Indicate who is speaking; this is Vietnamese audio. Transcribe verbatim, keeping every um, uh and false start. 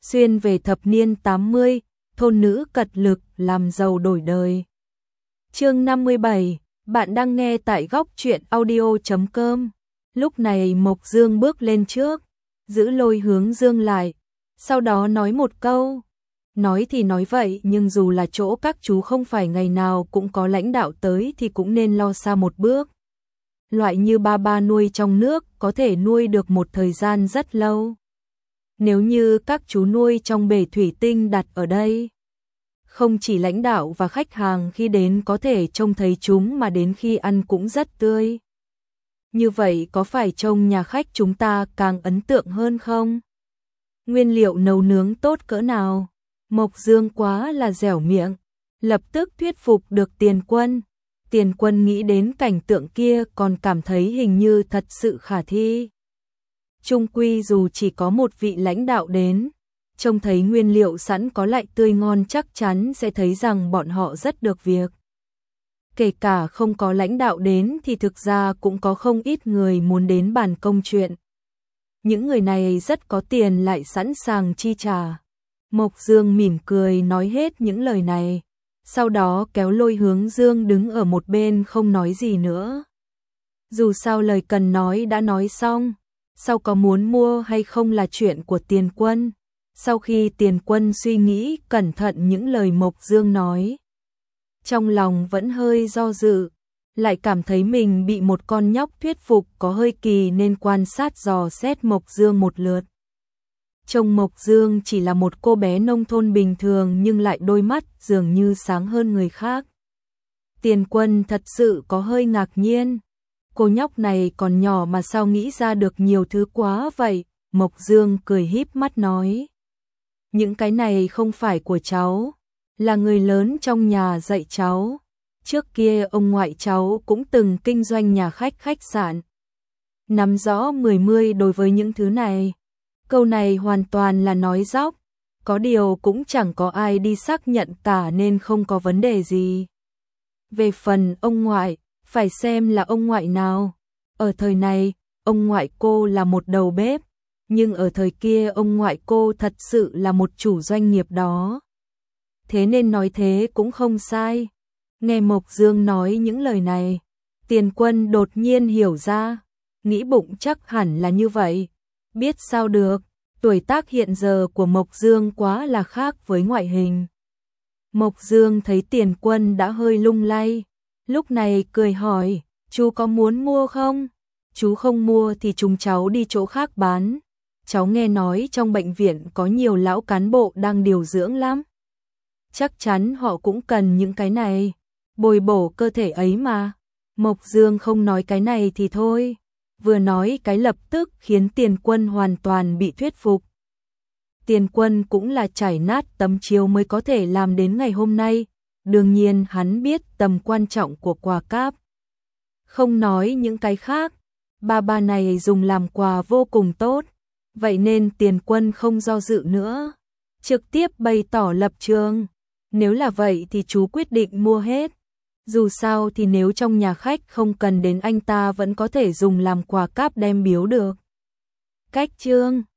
Speaker 1: xuyên về thập niên tám mươi, thôn nữ cật lực làm giàu đổi đời. Chương năm mươi bảy, bạn đang nghe tại góc truyện audio chấm com. Lúc này Mộc Dương bước lên trước, giữ Lôi Hướng Dương lại, sau đó nói một câu. Nói thì nói vậy, nhưng dù là chỗ các chú không phải ngày nào cũng có lãnh đạo tới thì cũng nên lo xa một bước. Loại như ba ba nuôi trong nước có thể nuôi được một thời gian rất lâu. Nếu như các chú nuôi trong bể thủy tinh đặt ở đây, không chỉ lãnh đạo và khách hàng khi đến có thể trông thấy chúng mà đến khi ăn cũng rất tươi. Như vậy có phải trông nhà khách chúng ta càng ấn tượng hơn không? Nguyên liệu nấu nướng tốt cỡ nào? Mộc Dương quá là dẻo miệng, lập tức thuyết phục được Tiền Quân. Tiền Quân nghĩ đến cảnh tượng kia còn cảm thấy hình như thật sự khả thi. Chung quy dù chỉ có một vị lãnh đạo đến, trông thấy nguyên liệu sẵn có lại tươi ngon chắc chắn sẽ thấy rằng bọn họ rất được việc. Kể cả không có lãnh đạo đến thì thực ra cũng có không ít người muốn đến bàn công chuyện. Những người này rất có tiền lại sẵn sàng chi trả. Mộc Dương mỉm cười nói hết những lời này, sau đó kéo Lôi Hướng Dương đứng ở một bên không nói gì nữa. Dù sao lời cần nói đã nói xong, sau có muốn mua hay không là chuyện của Tiền Quân. Sau khi Tiền Quân suy nghĩ cẩn thận những lời Mộc Dương nói, trong lòng vẫn hơi do dự, lại cảm thấy mình bị một con nhóc thuyết phục có hơi kỳ nên quan sát dò xét Mộc Dương một lượt. Trông Mộc Dương chỉ là một cô bé nông thôn bình thường nhưng lại đôi mắt dường như sáng hơn người khác. Tiền Quân thật sự có hơi ngạc nhiên. Cô nhóc này còn nhỏ mà sao nghĩ ra được nhiều thứ quá vậy? Mộc Dương cười híp mắt nói. Những cái này không phải của cháu, là người lớn trong nhà dạy cháu. Trước kia ông ngoại cháu cũng từng kinh doanh nhà khách khách sạn. Nắm rõ mười mươi đối với những thứ này. Câu này hoàn toàn là nói dóc, có điều cũng chẳng có ai đi xác nhận cả nên không có vấn đề gì. Về phần ông ngoại, phải xem là ông ngoại nào. Ở thời này, ông ngoại cô là một đầu bếp, nhưng ở thời kia ông ngoại cô thật sự là một chủ doanh nghiệp đó. Thế nên nói thế cũng không sai. Nghe Mộc Dương nói những lời này, Tiền Quân đột nhiên hiểu ra, nghĩ bụng chắc hẳn là như vậy. Biết sao được, tuổi tác hiện giờ của Mộc Dương quá là khác với ngoại hình. Mộc Dương thấy Tiền Quân đã hơi lung lay, lúc này cười hỏi, chú có muốn mua không? Chú không mua thì chúng cháu đi chỗ khác bán. Cháu nghe nói trong bệnh viện có nhiều lão cán bộ đang điều dưỡng lắm. Chắc chắn họ cũng cần những cái này, bồi bổ cơ thể ấy mà. Mộc Dương không nói cái này thì thôi. Vừa nói cái lập tức khiến Tiền Quân hoàn toàn bị thuyết phục. Tiền Quân cũng là trải nát tấm chiếu mới có thể làm đến ngày hôm nay. Đương nhiên hắn biết tầm quan trọng của quà cáp. Không nói những cái khác, ba ba này dùng làm quà vô cùng tốt. Vậy nên Tiền Quân không do dự nữa, trực tiếp bày tỏ lập trường. Nếu là vậy thì chú quyết định mua hết. Dù sao thì nếu trong nhà khách không cần đến anh ta vẫn có thể dùng làm quà cáp đem biếu được. Cách chương